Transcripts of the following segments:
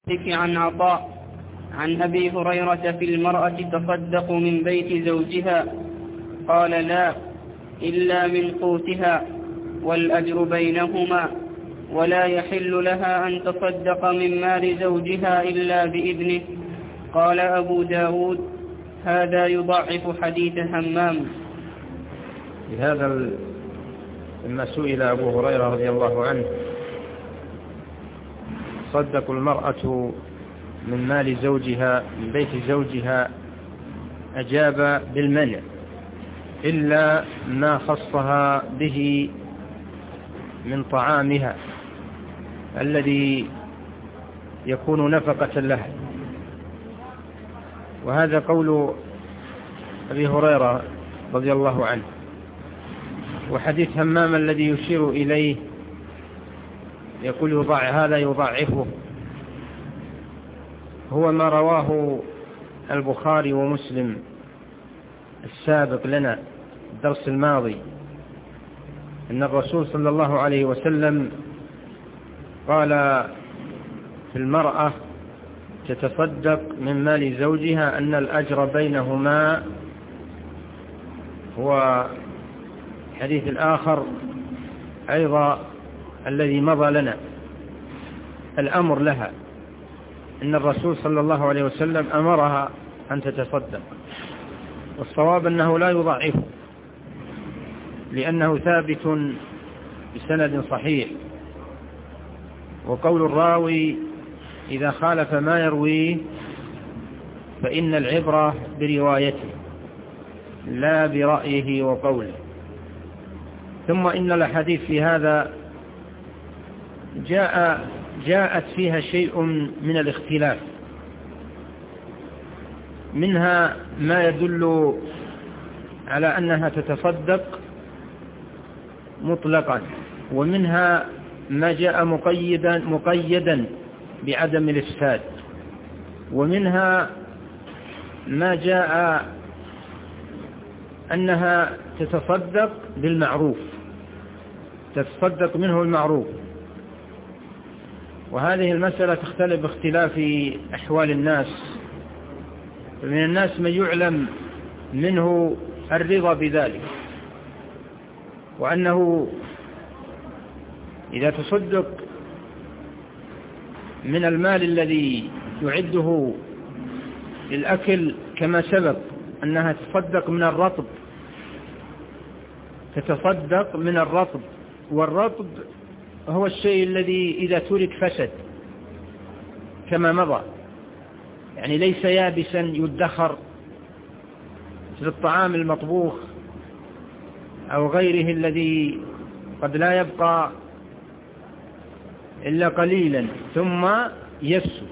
عن عطاء عن أبي هريرة في المرأة تصدق من بيت زوجها، قال: لا، إلا من قوتها، والأجر بينهما، ولا يحل لها أن تصدق من مال زوجها إلا بإذنه. قال أبو داود: هذا يضعف حديث همام. بهذا لما سئل أبو هريرة رضي الله عنه: تصدق المرأة من مال زوجها من بيت زوجها، أجاب بالمنع إلا ما خصها به من طعامها الذي يكون نفقة لها. وهذا قول أبي هريرة رضي الله عنه. وحديث همام الذي يشير إليه يقول هذا يضعفه، هو ما رواه البخاري ومسلم السابق لنا الدرس الماضي، أن الرسول صلى الله عليه وسلم قال في المرأة تتصدق من مال زوجها أن الأجر بينهما. هو الحديث الآخر أيضا الذي مضى لنا الأمر لها، أن الرسول صلى الله عليه وسلم أمرها أن تتصدق، والصواب أنه لا يضعفه لأنه ثابت بسند صحيح. وقول الراوي إذا خالف ما يرويه فإن العبرة بروايته لا برأيه وقوله. ثم إن الحديث في هذا جاءت فيها شيء من الاختلاف، منها ما يدل على أنها تتصدق مطلقا، ومنها ما جاء مقيدا بعدم الإفساد، ومنها ما جاء أنها تتصدق بالمعروف، تتصدق منه المعروف. وهذه المسألة تختلف باختلاف أحوال الناس، فمن الناس من يعلم منه الرضا بذلك، وأنه إذا تصدق من المال الذي يعده للأكل كما سبق أنها تصدق من الرطب، تتصدق من الرطب، والرطب هو الشيء الذي إذا ترك فسد كما مضى، يعني ليس يابسا يدخر مثل الطعام المطبوخ أو غيره الذي قد لا يبقى إلا قليلا ثم يفسد.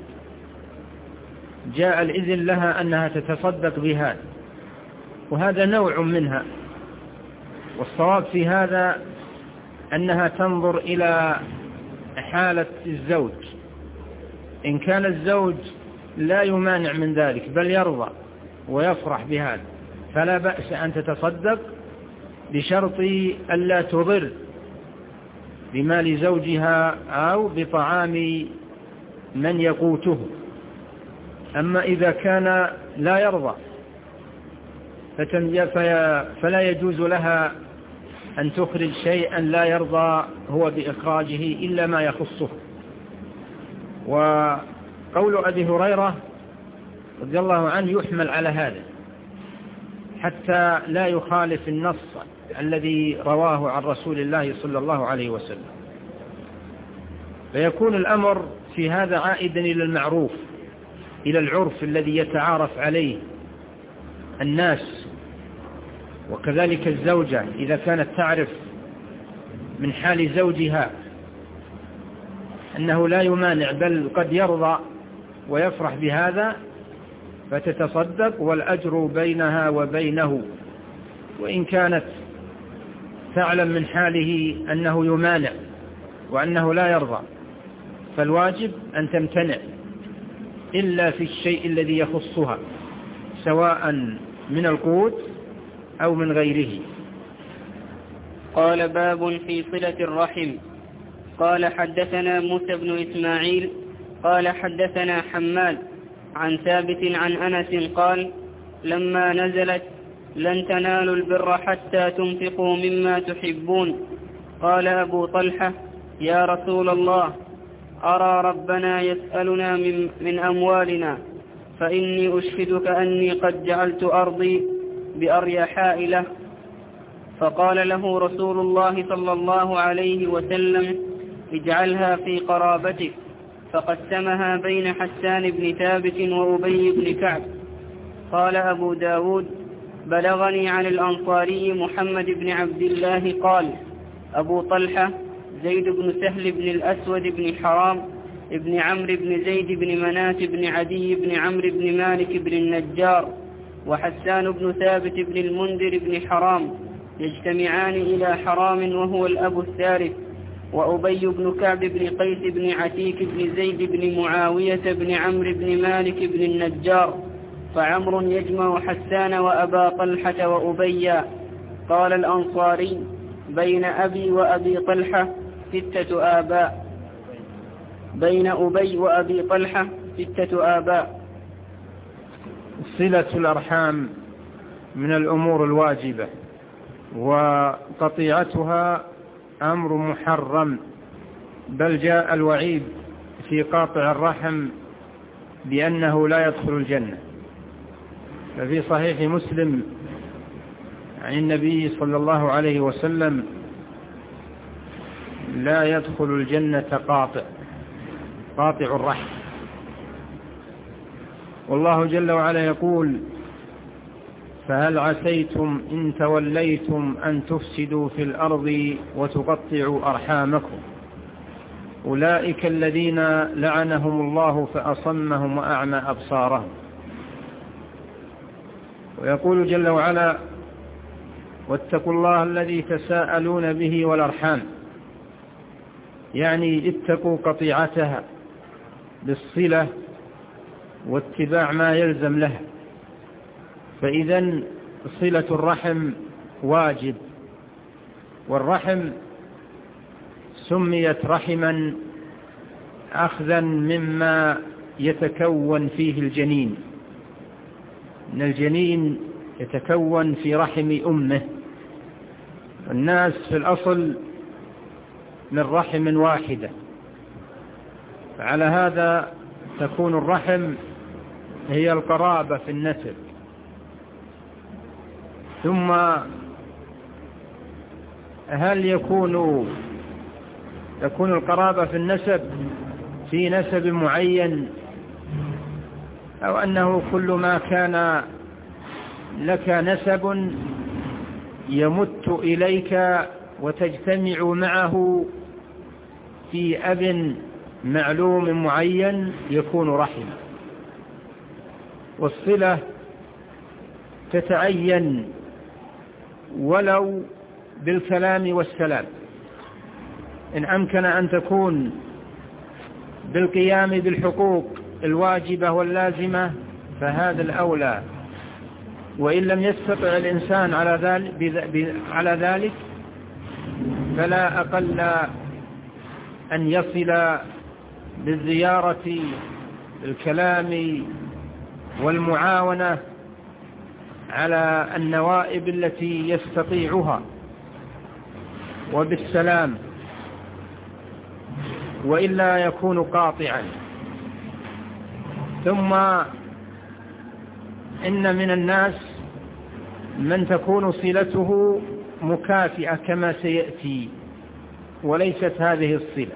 جاء الإذن لها أنها تتصدق بهذا، وهذا نوع منها. والصواب في هذا أنها تنظر إلى حالة الزوج، إن كان الزوج لا يمانع من ذلك بل يرضى ويفرح بهذا فلا بأس أن تتصدق، بشرط ألا تضر بمال زوجها أو بطعام من يقوته. أما إذا كان لا يرضى فلا يجوز لها أن تخرج شيئا لا يرضى هو بإخراجه إلا ما يخصه. وقول أبي هريرة رضي الله عنه يحمل على هذا حتى لا يخالف النص الذي رواه عن رسول الله صلى الله عليه وسلم، فيكون الأمر في هذا عائدا إلى المعروف، إلى العرف الذي يتعارف عليه الناس. وكذلك الزوجة إذا كانت تعرف من حال زوجها أنه لا يمانع بل قد يرضى ويفرح بهذا فتتصدق، والأجر بينها وبينه. وإن كانت تعلم من حاله أنه يمانع وأنه لا يرضى فالواجب أن تمتنع إلا في الشيء الذي يخصها سواء من القوت أو من غيره. قال: باب في صلة الرحم. قال: حدثنا موسى بن إسماعيل قال حدثنا حماد عن ثابت عن أنس قال لما نزلت لن تنالوا البر حتى تنفقوا مما تحبون قال أبو طلحة يا رسول الله أرى ربنا يسألنا من أموالنا فإني أشهدك أني قد جعلت أرضي بأريحاء له. فقال له رسول الله صلى الله عليه وسلم اجعلها في قرابتك، فقسمها بين حسان بن ثابت وأبي بن كعب. قال أبو داود بلغني عن الأنصاري محمد بن عبد الله قال أبو طلحة زيد بن سهل بن الأسود بن حرام ابن عمرو بن زيد بن مناة بن عدي بن عمرو بن مالك بن النجار وحسان بن ثابت بن المنذر بن حرام يجتمعان إلى حرام وهو الأب الثالث، وأبي بن كعب بن قيس بن عتيك بن زيد بن معاوية بن عمرو بن مالك بن النجار، فعمر يجمع حسان وأبا طلحة وأبيا. قال الأنصاري بين أبي وأبي طلحة 6 آباء، بين أبي وأبي طلحة 6 آباء. صلة الأرحام من الأمور الواجبة، وقطيعتها أمر محرم، بل جاء الوعيد في قاطع الرحم بأنه لا يدخل الجنة. ففي صحيح مسلم عن النبي صلى الله عليه وسلم لا يدخل الجنة قاطع الرحم. والله جل وعلا يقول فهل عسيتم إن توليتم أن تفسدوا في الأرض وتقطعوا أرحامكم أولئك الذين لعنهم الله فأصمهم وأعمى أبصارهم. ويقول جل وعلا واتقوا الله الذي تساءلون به والأرحام، يعني اتقوا قطيعتها بالصلة واتباع ما يلزم لها. فإذن صلة الرحم واجب، والرحم سميت رحما أخذا مما يتكون فيه الجنين، إن الجنين يتكون في رحم أمه. الناس في الأصل من رحم واحدة، فعلى هذا تكون الرحم هي القرابة في النسب. ثم هل يكون القرابة في النسب في نسب معين، أو أنه كل ما كان لك نسب يمت إليك وتجتمع معه في أب معلوم معين يكون رحم؟ والصلة تتعين ولو بالكلام والسلام، إن أمكن أن تكون بالقيام بالحقوق الواجبة واللازمة فهذا الأولى، وإن لم يستطع الإنسان على ذلك فلا أقل أن يصل بالزيارة الكلام والمعاونة على النوائب التي يستطيعها وبالسلام، وإلا يكون قاطعا. ثم إن من الناس من تكون صلته مكافئة كما سيأتي، وليست هذه الصلة.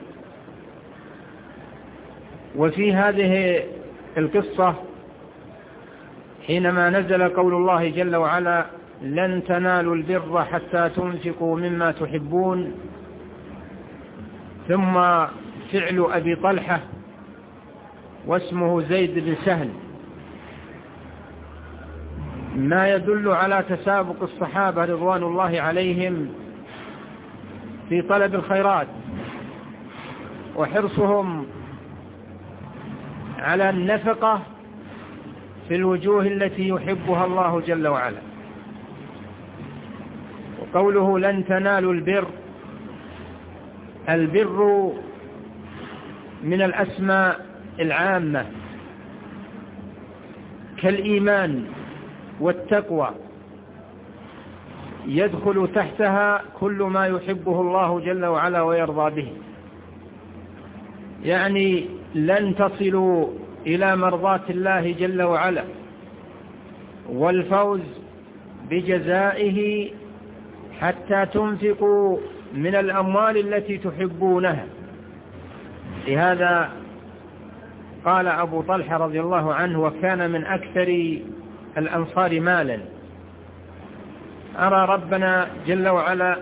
وفي هذه القصة حينما نزل قول الله جل وعلا لن تنالوا البر حتى تنفقوا مما تحبون، ثم فعل أبي طلحة واسمه زيد بن سهل، ما يدل على تسابق الصحابة رضوان الله عليهم في طلب الخيرات وحرصهم على النفقة في الوجوه التي يحبها الله جل وعلا. وقوله لن تنالوا البر من الأسماء العامة كالإيمان والتقوى يدخل تحتها كل ما يحبه الله جل وعلا ويرضى به. يعني لن تصلوا إلى مرضاة الله جل وعلا والفوز بجزائه حتى تنفقوا من الأموال التي تحبونها. لهذا قال أبو طلحة رضي الله عنه وكان من أكثر الأنصار مالا: أرى ربنا جل وعلا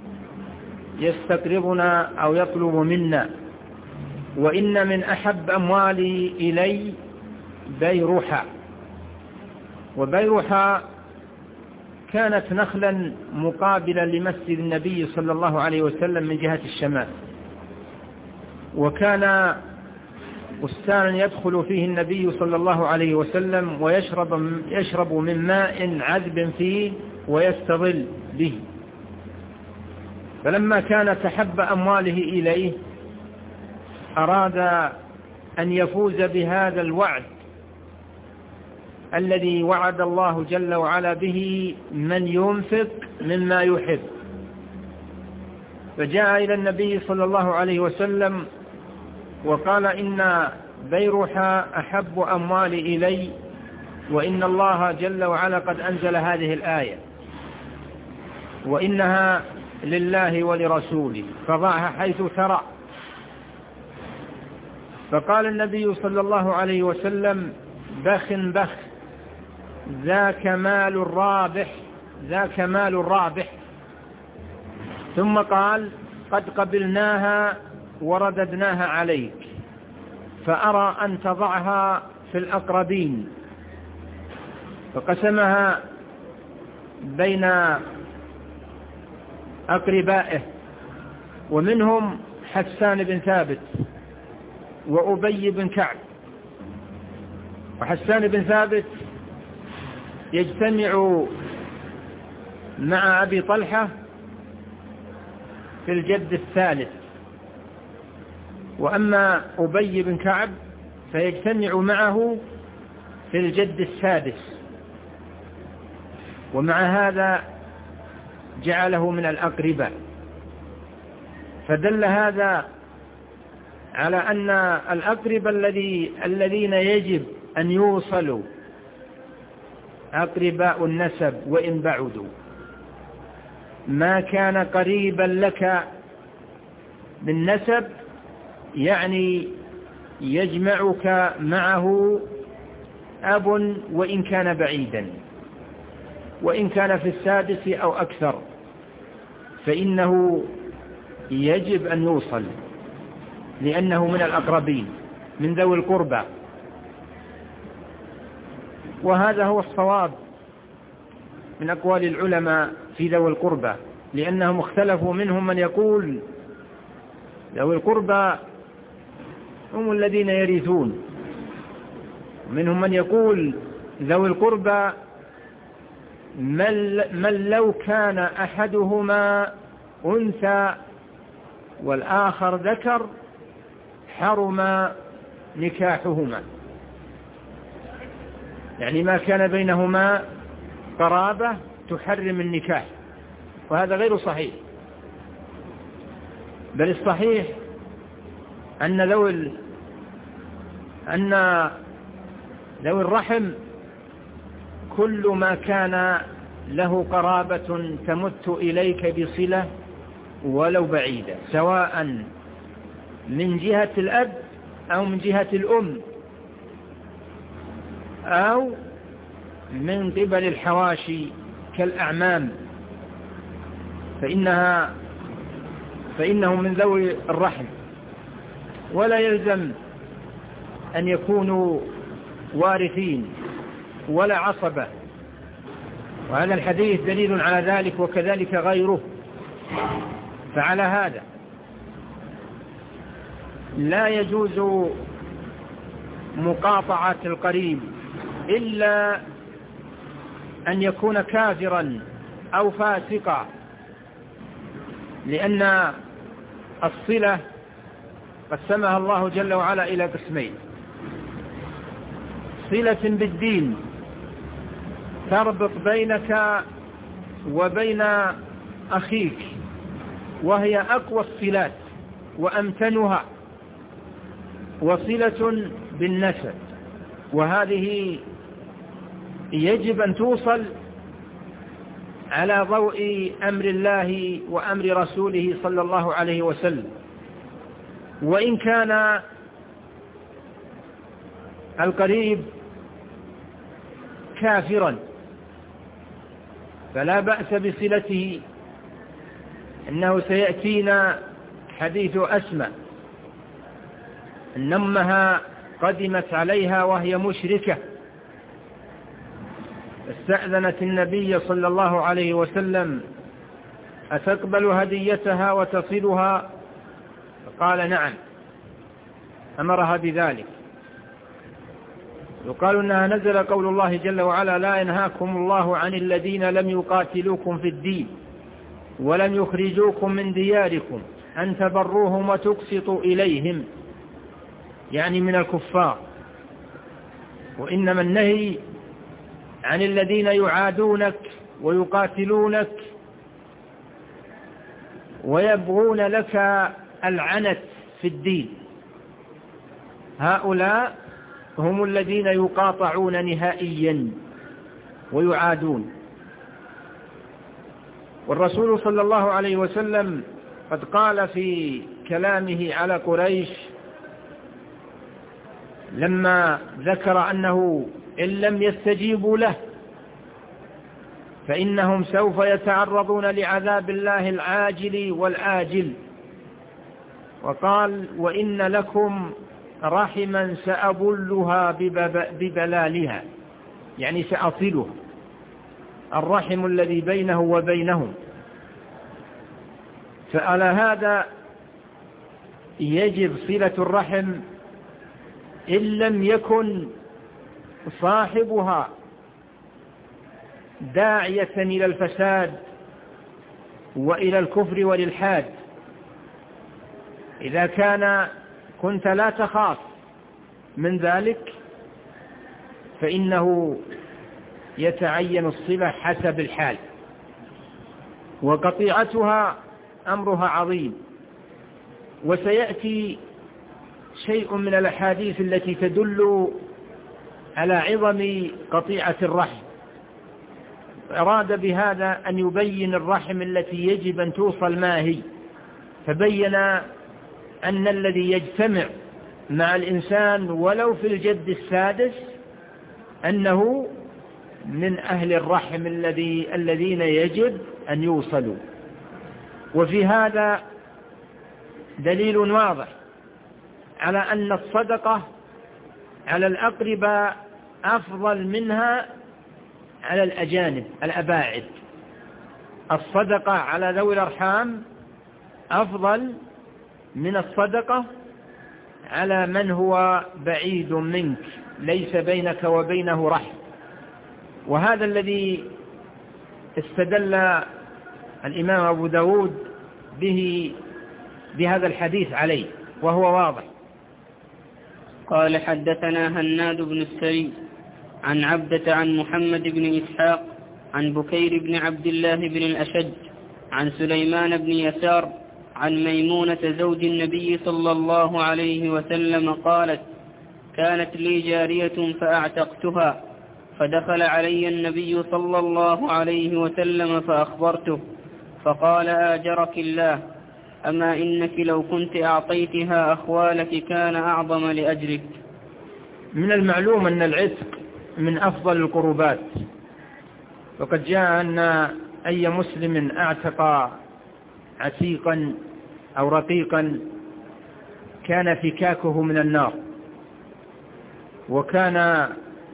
يستقرضنا أو يطلب منا، وإن من أحب أموالي إلي بيرحى. وبيرحى كانت نخلا مقابلة لمسجد النبي صلى الله عليه وسلم من جهة الشمال، وكان بستانا يدخل فيه النبي صلى الله عليه وسلم ويشرب من ماء عذب فيه ويستظل به. فلما كانت أحب أمواله إليه أراد أن يفوز بهذا الوعد الذي وعد الله جل وعلا به من ينفق مما يحب، فجاء إلى النبي صلى الله عليه وسلم وقال: إن بيرحى أحب أموالي إلي، وإن الله جل وعلا قد أنزل هذه الآية وإنها لله ولرسوله فضعها حيث ترى. فقال النبي صلى الله عليه وسلم: بخ بخ، ذاك مال الرابح، ذاك مال الرابح. ثم قال: قد قبلناها ورددناها عليك، فأرى أن تضعها في الأقربين. فقسمها بين أقربائه، ومنهم حسان بن ثابت وأبي بن كعب. وحسان بن ثابت يجتمع مع أبي طلحة في الجد الثالث، وأما أبي بن كعب فيجتمع معه في الجد السادس، ومع هذا جعله من الأقرباء. فدل هذا على أن الأقرباء الذين يجب أن يوصلوا أقرباء النسب وإن بعدوا. ما كان قريبا لك من نسب يعني يجمعك معه أب وإن كان بعيدا، وإن كان في السادس أو أكثر فإنه يجب أن يوصل، لأنه من الأقربين من ذوي القربى. وهذا هو الصواب من أقوال العلماء في ذوي القربى، لأنهم اختلفوا. منهم من يقول ذوي القربى هم الذين يرثون، ومنهم من يقول ذوي القربى من لو كان أحدهما أنثى والآخر ذكر حرم نكاحهما، يعني ما كان بينهما قرابة تحرم النكاح، وهذا غير صحيح. بل الصحيح أن ذوي الرحم كل ما كان له قرابة تمت إليك بصلة ولو بعيدة، سواء من جهة الأب أو من جهة الأم أو من قبل الحواشي كالأعمام، فإنهم من ذوي الرحم، ولا يلزم أن يكونوا وارثين ولا عصبة. وهذا الحديث دليل على ذلك، وكذلك غيره. فعلى هذا لا يجوز مقاطعة القريب إلا أن يكون كافرا أو فاسقا، لأن الصلة قسمها الله جل وعلا إلى قسمين: صلة بالدين تربط بينك وبين أخيك، وهي أقوى الصلات وأمتنها، وصلة بالنسب، وهذه يجب أن توصل على ضوء أمر الله وأمر رسوله صلى الله عليه وسلم. وإن كان القريب كافرا فلا بأس بصلته، إنه سيأتينا حديث أسماء أن أمها قدمت عليها وهي مشركة، استأذنت النبي صلى الله عليه وسلم أتقبل هديتها وتصلها؟ فقال نعم، أمرها بذلك. يقال أنها نزل قول الله جل وعلا لا ينهاكم الله عن الذين لم يقاتلوكم في الدين ولم يخرجوكم من دياركم أن تبروهم وتقسطوا إليهم، يعني من الكفار. وإنما النهي عن الذين يعادونك ويقاتلونك ويبغون لك العنت في الدين، هؤلاء هم الذين يقاطعون نهائيا ويعادون. والرسول صلى الله عليه وسلم قد قال في كلامه على قريش لما ذكر أنه إن لم يستجيبوا له فإنهم سوف يتعرضون لعذاب الله العاجل والآجل، وقال وإن لكم رحما سأبلها ببلالها، يعني سأصلها، الرحم الذي بينه وبينهم. فعلى هذا يجب صلة الرحم إن لم يكن صاحبها داعية إلى الفساد وإلى الكفر والإلحاد. إذا كنت لا تخاف من ذلك فإنه يتعين الصلة حسب الحال، وقطيعتها أمرها عظيم. وسيأتي شيء من الأحاديث التي تدل على عظم قطيعة الرحم. أراد بهذا أن يبين الرحم التي يجب أن توصل ما هي، فبين أن الذي يجتمع مع الإنسان ولو في الجد السادس أنه من أهل الرحم الذين يجب أن يوصلوا. وفي هذا دليل واضح على أن الصدقة على الأقرباء أفضل منها على الأجانب الأباعد. الصدقة على ذوي الأرحام أفضل من الصدقة على من هو بعيد منك ليس بينك وبينه رحم. وهذا الذي استدل الإمام أبو داود به بهذا الحديث عليه، وهو واضح. قال حدثنا هناد بن السري عن عبدة عن محمد بن إسحاق عن بكير بن عبد الله بن الأشج عن سليمان بن يسار عن ميمونة زوج النبي صلى الله عليه وسلم قالت كانت لي جارية فأعتقتها، فدخل علي النبي صلى الله عليه وسلم فأخبرته، فقال آجرك الله، أما إنك لو كنت أعطيتها أخوالك كان أعظم لأجرك. من المعلوم أن العتق من أفضل القربات، وقد جاء أن أي مسلم اعتق عتيقا أو رقيقا كان فكاكه من النار، وكان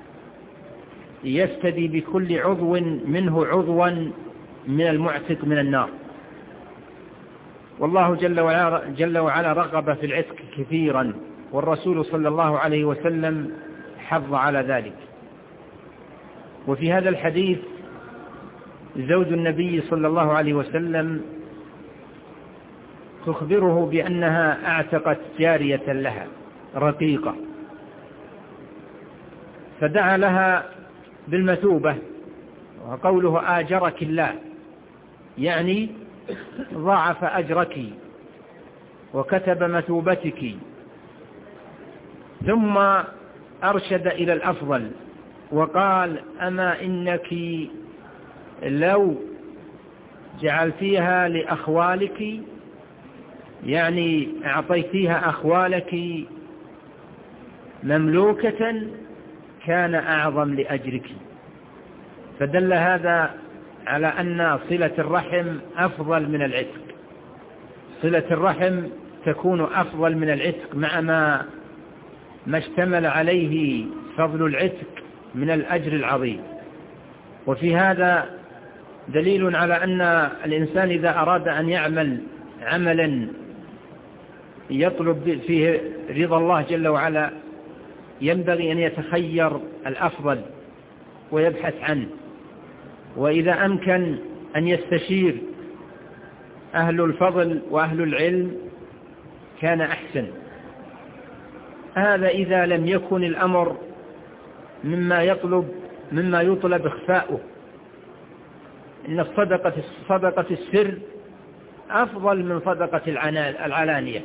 يفتدي بكل عضو منه عضوا من المعتق من النار. والله جل وعلا رغب في العتق كثيرا، والرسول صلى الله عليه وسلم حض على ذلك. وفي هذا الحديث زوج النبي صلى الله عليه وسلم تخبره بأنها اعتقت جارية لها رقيقة، فدعا لها بالمثوبة، وقوله آجرك الله يعني ضاعف أجرك وكتب مثوبتك. ثم أرشد إلى الأفضل وقال أما إنك لو جعلتيها لأخوالك، يعني أعطيتيها أخوالك مملوكة كان أعظم لأجرك. فدل هذا على أن صلة الرحم أفضل من العتق. صلة الرحم تكون أفضل من العتق مع ما اشتمل عليه فضل العتق من الأجر العظيم. وفي هذا دليل على أن الإنسان إذا أراد أن يعمل عملا يطلب فيه رضا الله جل وعلا ينبغي أن يتخير الأفضل ويبحث عنه، وإذا أمكن أن يستشير أهل الفضل وأهل العلم كان أحسن. هذا إذا لم يكن الأمر مما يطلب إخفاؤه. إن صدقة السر أفضل من صدقة العلانية.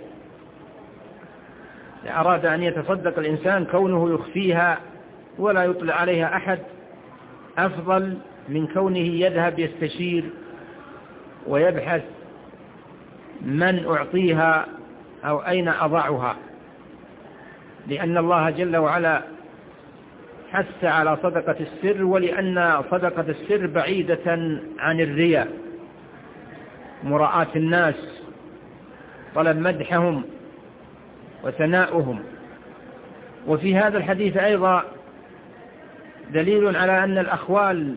إذا أراد أن يتصدق الإنسان كونه يخفيها ولا يطلع عليها أحد أفضل من كونه يذهب يستشير ويبحث من أعطيها أو أين أضعها، لأن الله جل وعلا حث على صدقة السر، ولأن صدقة السر بعيدة عن الرياء، مراءة الناس، طلب مدحهم وثناؤهم. وفي هذا الحديث أيضا دليل على أن الأخوال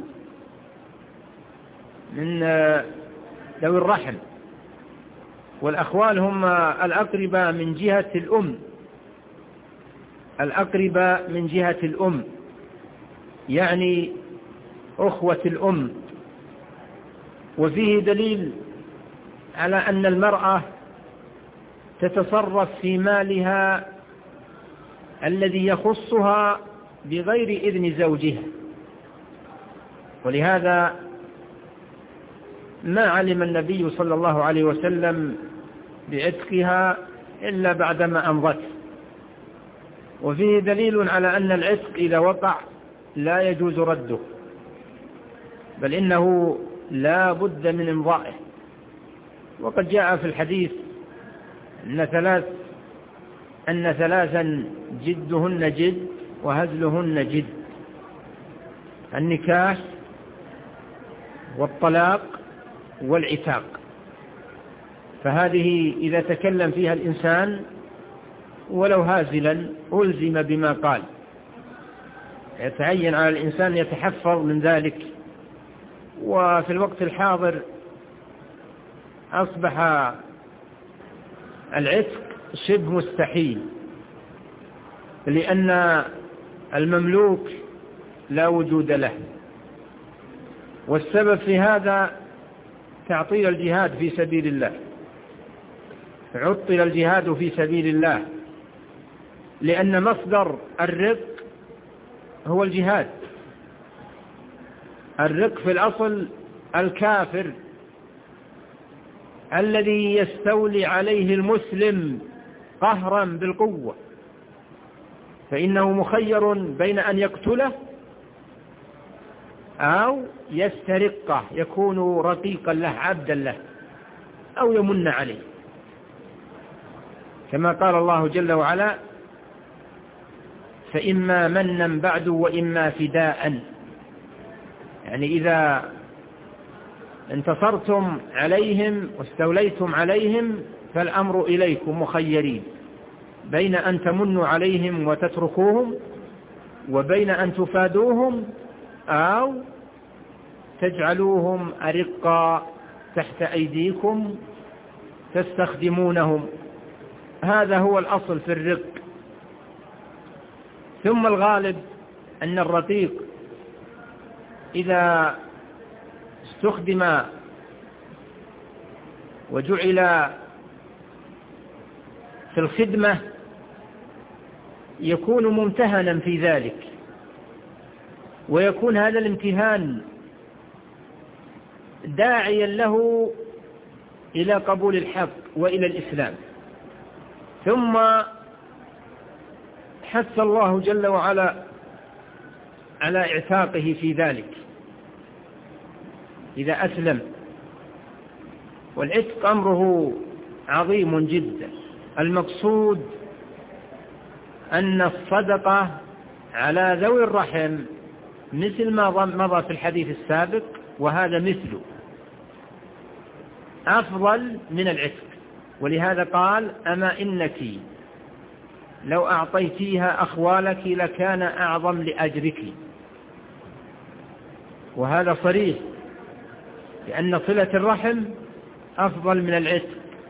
من ذوي الرحم، والأخوال هم الأقرباء من جهة الأم، الأقرباء من جهة الأم يعني أخوة الأم. وفيه دليل على أن المرأة تتصرف في مالها الذي يخصها بغير إذن زوجها، ولهذا ما علم النبي صلى الله عليه وسلم بعتقها إلا بعدما أمضت. وفيه دليل على أن العتق إذا وقع لا يجوز رده، بل إنه لا بد من إمضائه. وقد جاء في الحديث أن ثلاثا جدهن جد وهزلهن جد: النكاح والطلاق والعتاق. فهذه إذا تكلم فيها الإنسان ولو هازلا ألزم بما قال. يتعين على الإنسان يتحفظ من ذلك. وفي الوقت الحاضر أصبح العتق شبه مستحيل، لأن المملوك لا وجود له. والسبب في هذا تعطيل الجهاد في سبيل الله. عطل الجهاد في سبيل الله لأن مصدر الرق هو الجهاد. الرق في الأصل الكافر الذي يستولي عليه المسلم قهرا بالقوة، فإنه مخير بين أن يقتله أو يسترقه يكون رقيقا له عبدا له أو يمن عليه، كما قال الله جل وعلا: فإما منا بعد وإما فداء. يعني إذا انتصرتم عليهم واستوليتم عليهم فالأمر إليكم مخيرين بين أن تمنوا عليهم وتتركوهم وبين أن تفادوهم أو تجعلوهم أرقا تحت أيديكم تستخدمونهم. هذا هو الأصل في الرق. ثم الغالب أن الرقيق إذا استخدم وجعل في الخدمة يكون ممتهنا في ذلك، ويكون هذا الامتهان داعيا له إلى قبول الحق وإلى الإسلام. ثم حث الله جل وعلا على اعتاقه في ذلك إذا أسلم، والعتق أمره عظيم جدا. المقصود أن الصدقة على ذوي الرحم مثل ما مضى في الحديث السابق، وهذا مثله أفضل من العتق. ولهذا قال: أما إنك لو أعطيتيها أخوالك لكان أعظم لأجرك. وهذا صريح، لأن صلة الرحم أفضل من العتق.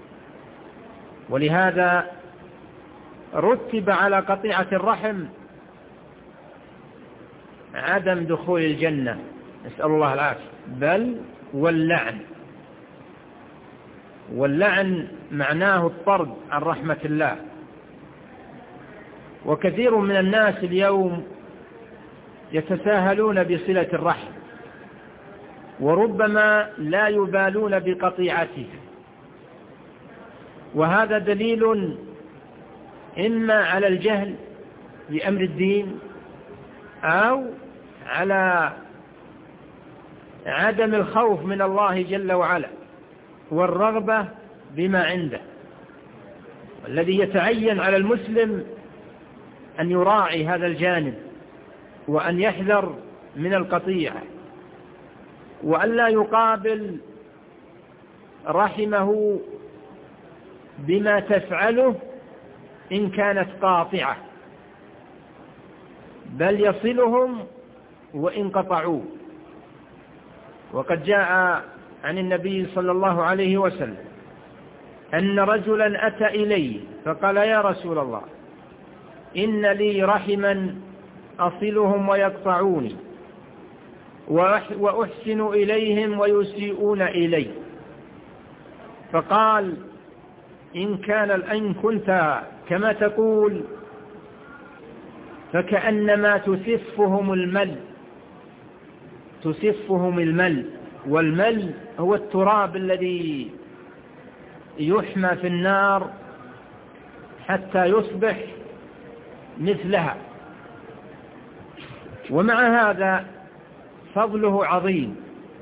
ولهذا رتب على قطيعة الرحم عدم دخول الجنة، نسأل الله العافية، بل واللعن. واللعن معناه الطرد عن رحمة الله. وكثير من الناس اليوم يتساهلون بصلة الرحم، وربما لا يبالون بقطيعته، وهذا دليل إما على الجهل بأمر الدين أو على عدم الخوف من الله جل وعلا والرغبة بما عنده. الذي يتعين على المسلم أن يراعي هذا الجانب، وأن يحذر من القطيعة، وأن لا يقابل رحمه بما تفعله إن كانت قاطعة، بل يصلهم وإن قطعوا. وقد جاء عن النبي صلى الله عليه وسلم أن رجلا أتى إليه فقال: يا رسول الله، إن لي رحما أصلهم ويقطعوني، وأحسن إليهم ويسيئون إلي. فقال: إن كنت كما تقول فكأنما تسفهم المل، والمل هو التراب الذي يحمى في النار حتى يصبح مثلها. ومع هذا فضله عظيم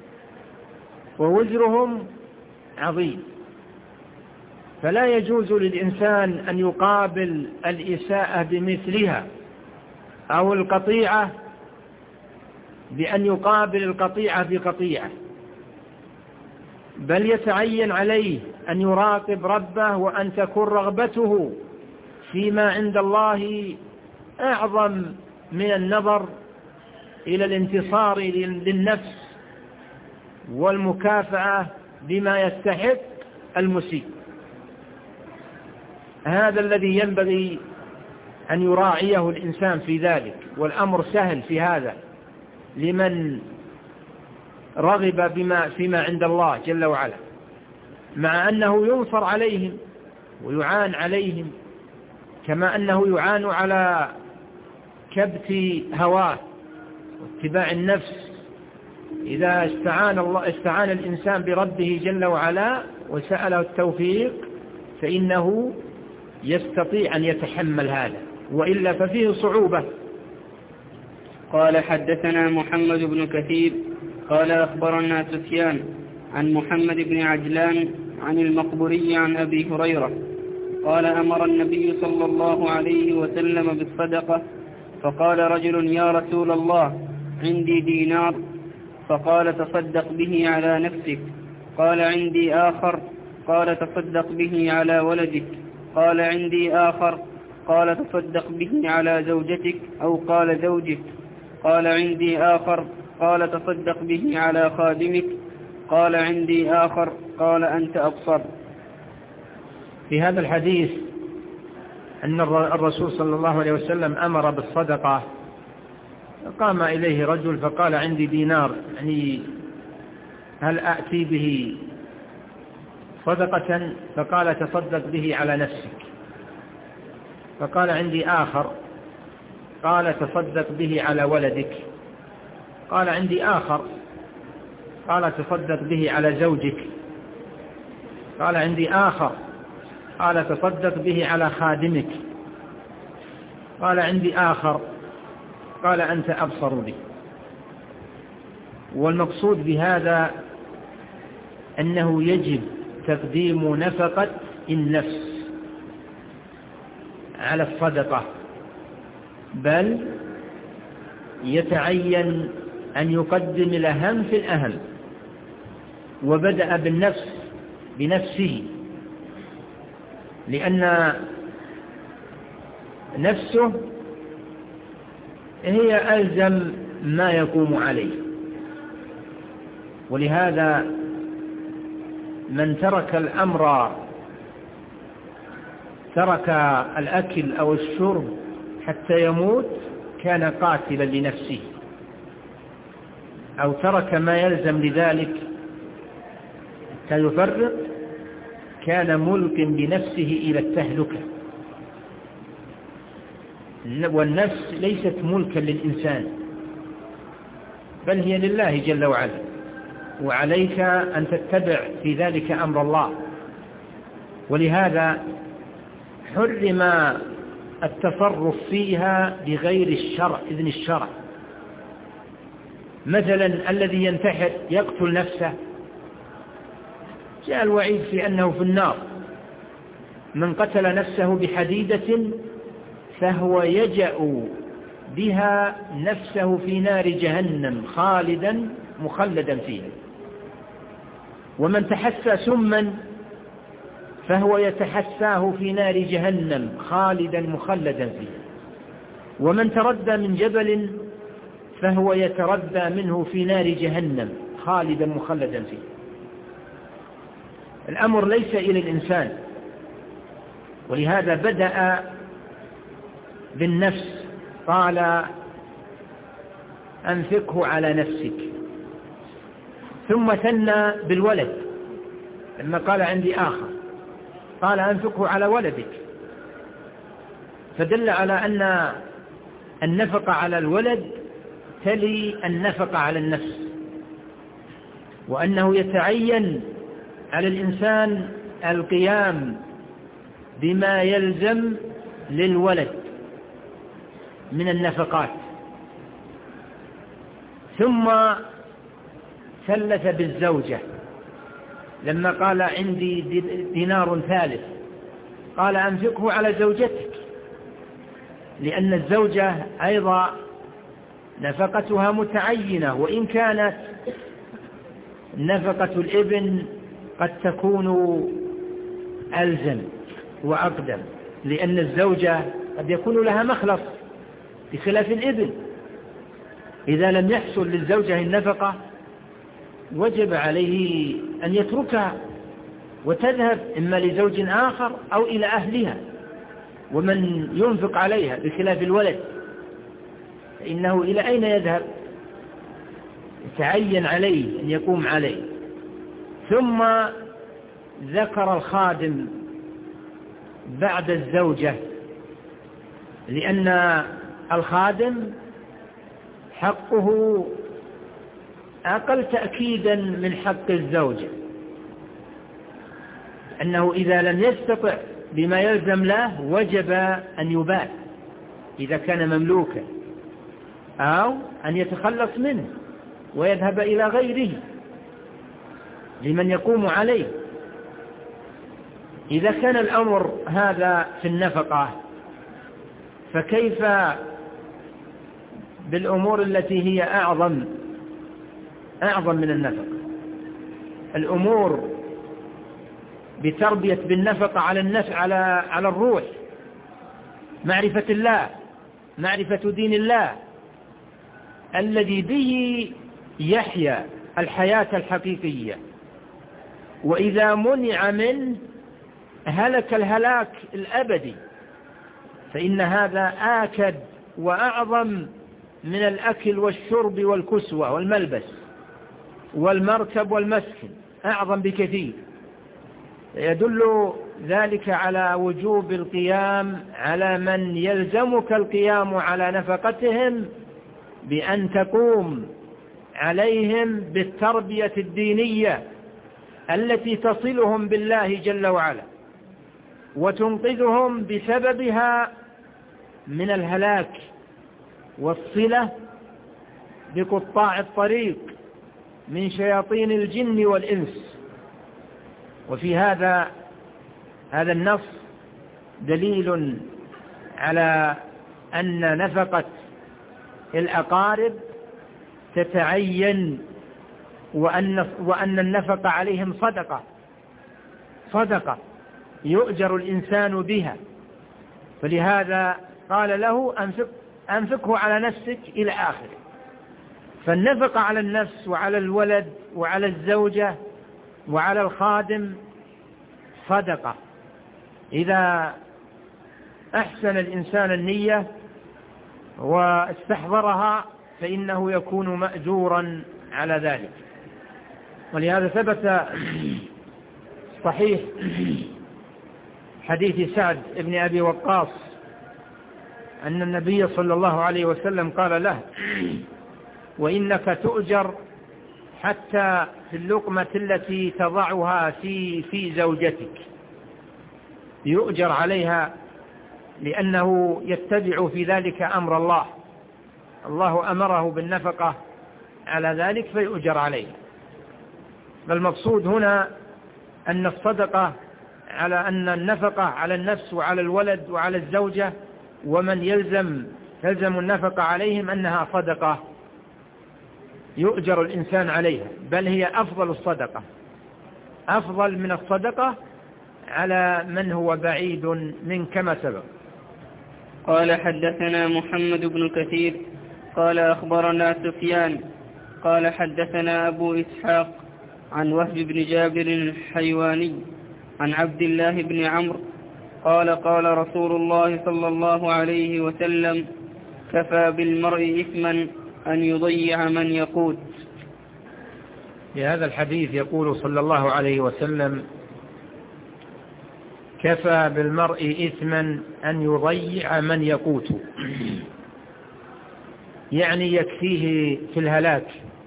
ووزرهم عظيم، فلا يجوز للإنسان أن يقابل الإساءة بمثلها أو القطيعة بأن يقابل القطيعة بقطيعة، بل يتعين عليه أن يراقب ربه، وأن تكون رغبته فيما عند الله أعظم من النظر إلى الانتصار للنفس والمكافأة بما يستحق المسيء. هذا الذي ينبغي أن يراعيه الإنسان في ذلك، والأمر سهل في هذا لمن رغب فيما عند الله جل وعلا، مع أنه ينصر عليهم ويعان عليهم، كما أنه يعان على كبت هواه واتباع النفس. إذا استعان الإنسان بربه جل وعلا وسأله التوفيق فإنه يستطيع أن يتحمل هذا، وإلا ففيه صعوبة. قال: حدثنا محمد بن كثير قال: أخبرنا سفيان عن محمد بن عجلان عن المقبري عن أبي هريرة قال: أمر النبي صلى الله عليه وسلم بالصدقة، فقال رجل: يا رسول الله، عندي دينار. فقال: تصدق به على نفسك. قال: عندي آخر. قال: تصدق به على ولدك. قال: عندي آخر. قال: تصدق به على زوجتك، أو قال زوجك. قال: عندي آخر. قال: تصدق به على خادمك. قال: عندي آخر. قال: أنت أبصر. في هذا الحديث أن الرسول صلى الله عليه وسلم أمر بالصدقة. قام إليه رجل فقال: عندي دينار، يعني هل أأتي به صدقة؟ فقال: تصدق به على نفسك. فقال: عندي آخر. قال: تصدق به على ولدك. قال عندي آخر، قال تصدق به على زوجك. قال عندي آخر، قال تصدق به على خادمك. قال عندي آخر، قال أنت أبصر بي. والمقصود بهذا أنه يجب تقديم نفقة النفس على الصدقة، بل يتعين أن يقدم الأهم في الأهم، وبدأ بنفسه، لأن نفسه هي ألزم ما يقوم عليه. ولهذا من ترك الأمر، ترك الأكل أو الشرب حتى يموت كان قاتلا لنفسه، أو ترك ما يلزم لذلك حتى يفرط كان ملك بنفسه إلى التهلكة. والنفس ليست ملكا للإنسان، بل هي لله جل وعلا، وعليك أن تتبع في ذلك أمر الله. ولهذا حرم التصرف فيها بغير إذن الشرع. مثلا الذي ينتحر يقتل نفسه، جاء الوعيد في أنه في النار. من قتل نفسه بحديدة فهو يجأ بها نفسه في نار جهنم خالدا مخلدا فيها. ومن تحسى سما فهو يتحساه في نار جهنم خالدا مخلدا فيها. ومن تردى من جبل فهو يتردى منه في نار جهنم خالدا مخلدا فيه. الأمر ليس إلى الإنسان، ولهذا بدأ بالنفس، قال أنفقه على نفسك، ثم ثنى بالولد لما قال عندي آخر، قال أنفقه على ولدك، فدل على أن النفقة على الولد تلي النفقة على النفس، وأنه يتعين على الإنسان القيام بما يلزم للولد من النفقات. ثم ثلث بالزوجة لما قال عندي دينار ثالث، قال أنفقه على زوجتك، لأن الزوجة أيضا نفقتها متعينة، وإن كانت نفقة الابن قد تكون ألزم وأقدم، لأن الزوجة قد يكون لها مخلص بخلاف الابن. إذا لم يحصل للزوجة النفقة وجب عليه أن يتركها وتذهب إما لزوج آخر أو إلى أهلها، ومن ينفق عليها بخلاف الولد فإنه إلى أين يذهب؟ يتعين عليه أن يقوم عليه. ثم ذكر الخادم بعد الزوجة، لأن الخادم حقه أقل تأكيدا من حق الزوجة، أنه إذا لم يستطع بما يلزم له وجب أن يبات إذا كان مملوكا، أو أن يتخلص منه ويذهب إلى غيره لمن يقوم عليه. إذا كان الأمر هذا في النفقة، فكيف بالأمور التي هي أعظم من النفقة؟ الأمور بتربية بالنفقة على الروح، معرفة الله، معرفة دين الله الذي به يحيا الحياة الحقيقية، وإذا منع منه هلك الهلاك الأبدي. فإن هذا آكد وأعظم من الأكل والشرب والكسوة والملبس والمركب والمسكن، أعظم بكثير. يدل ذلك على وجوب القيام على من يلزمك القيام على نفقتهم، بأن تقوم عليهم بالتربية الدينية التي تصلهم بالله جل وعلا وتنقذهم بسببها من الهلاك والصلة بقطاع الطريق من شياطين الجن والإنس. وفي هذا النص دليل على أن نفقة الأقارب تتعين وأن النفقة عليهم صدقة يؤجر الإنسان بها. فلهذا قال له أنفقه على نفسك إلى آخره. فالنفقة على النفس وعلى الولد وعلى الزوجة وعلى الخادم صدقة إذا أحسن الإنسان النية واستحضرها فإنه يكون مأجورا على ذلك. ولهذا ثبت صحيح حديث سعد بن أبي وقاص أن النبي صلى الله عليه وسلم قال له: وإنك تؤجر حتى في اللقمة التي تضعها في زوجتك، يؤجر عليها لأنه يتبع في ذلك أمر الله أمره بالنفقة على ذلك فيؤجر عليه. فالمقصود هنا أن الصدقة على أن النفقة على النفس وعلى الولد وعلى الزوجة ومن تلزم النفقة عليهم أنها صدقة يؤجر الإنسان عليها، بل هي أفضل الصدقة، أفضل من الصدقة على من هو بعيد من كما سبق. قال: حدثنا محمد بن كثير قال أخبرنا سفيان قال حدثنا أبو إسحاق عن وهب بن جابر الحيواني عن عبد الله بن عمرو قال: قال رسول الله صلى الله عليه وسلم: كفى بالمرء إثما أن يضيع من يقوت. في هذا الحديث يقول صلى الله عليه وسلم: كفى بالمرء إثما أن يضيع من يقوت، يعني يكفيه في الهلاك.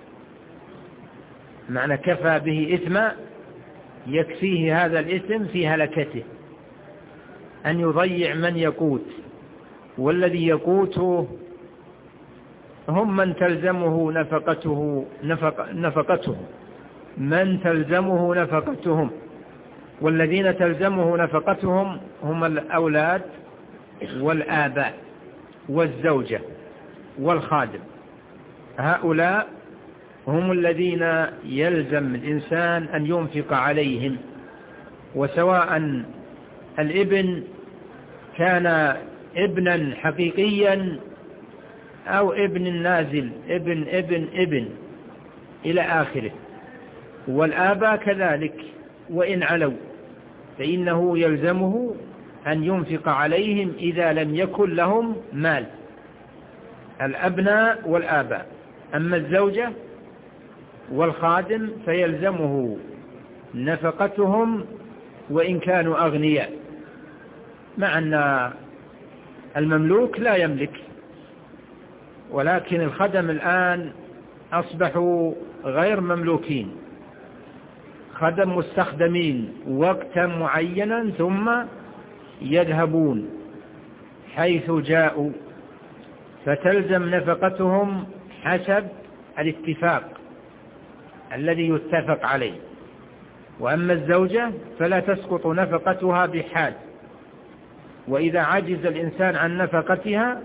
معنى كفى به إثما يكفيه هذا الإثم في هلكته، أن يضيع من يقوت. والذي يقوته هم من تلزمه نفقتهم، من تلزمه نفقتهم، والذين تلزمه نفقتهم هم الأولاد والآباء والزوجة والخادم. هؤلاء هم الذين يلزم الإنسان أن ينفق عليهم، وسواء الابن كان ابنا حقيقيا أو ابن نازل، ابن إلى آخره. والآباء كذلك وإن علوا فإنه يلزمه أن ينفق عليهم إذا لم يكن لهم مال، الأبناء والآباء. أما الزوجة والخادم فيلزمه نفقتهم وإن كانوا أغنياء، مع أن المملوك لا يملك. ولكن الخدم الآن أصبحوا غير مملوكين، خدم مستخدمين وقتا معينا ثم يذهبون حيث جاءوا، فتلزم نفقتهم حسب الاتفاق الذي يتفق عليه. وأما الزوجة فلا تسقط نفقتها بحال، وإذا عجز الإنسان عن نفقتها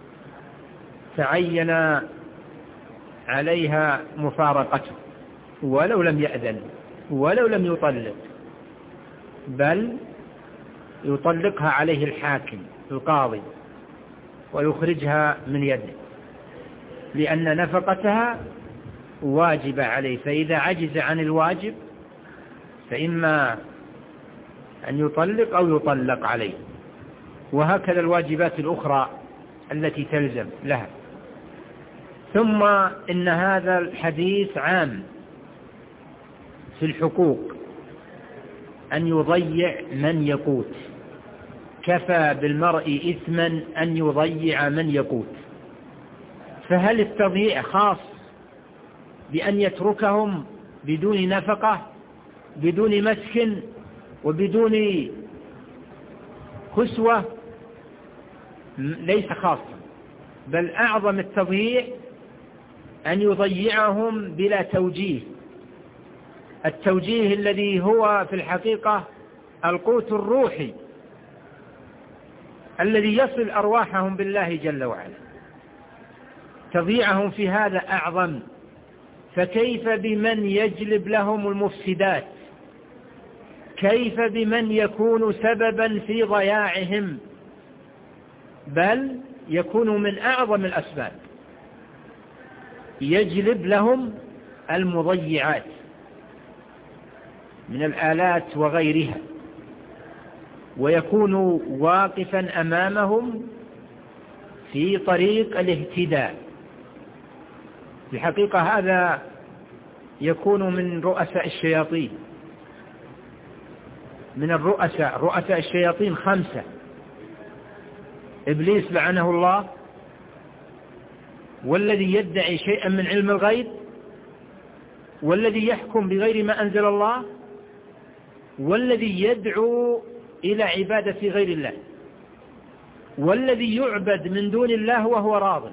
تعين عليها مفارقته ولو لم يأذن ولو لم يطلق، بل يطلقها عليه الحاكم القاضي ويخرجها من يده، لأن نفقتها واجبة عليه. فإذا عجز عن الواجب فإما أن يطلق أو يطلق عليه. وهكذا الواجبات الأخرى التي تلزم لها. ثم إن هذا الحديث عام في الحقوق، أن يضيع من يقوت. كفى بالمرء إثما أن يضيع من يقوت. فهل التضييع خاص بأن يتركهم بدون نفقة بدون مسكن وبدون كسوة ليس خاصا، بل أعظم التضييع أن يضيعهم بلا توجيه، التوجيه الذي هو في الحقيقة القوت الروحي الذي يصل أرواحهم بالله جل وعلا. تضييعهم في هذا أعظم، فكيف بمن يجلب لهم المفسدات؟ كيف بمن يكون سببا في ضياعهم؟ بل يكون من أعظم الأسباب، يجلب لهم المضيعات من الآلات وغيرها، ويكون واقفا أمامهم في طريق الاهتداء. في الحقيقة هذا يكون من رؤساء الشياطين، من رؤساء الشياطين 5: إبليس لعنه الله، والذي يدعي شيئا من علم الغيب، والذي يحكم بغير ما أنزل الله، والذي يدعو إلى عبادة غير الله، والذي يعبد من دون الله وهو راض.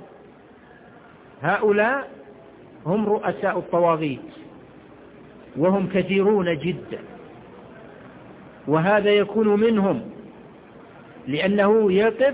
هؤلاء هم رؤساء الطواغيت، وهم كثيرون جدا، وهذا يكون منهم لأنه يقف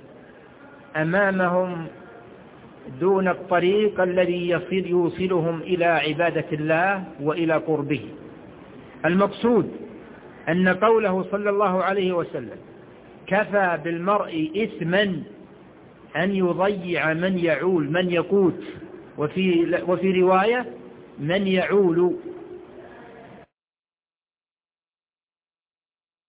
أمامهم دون الطريق الذي يوصلهم إلى عبادة الله وإلى قربه. المقصود أن قوله صلى الله عليه وسلم: كفى بالمرء إثما أن يضيع من يعول، من يقوت، وفي رواية من يعول،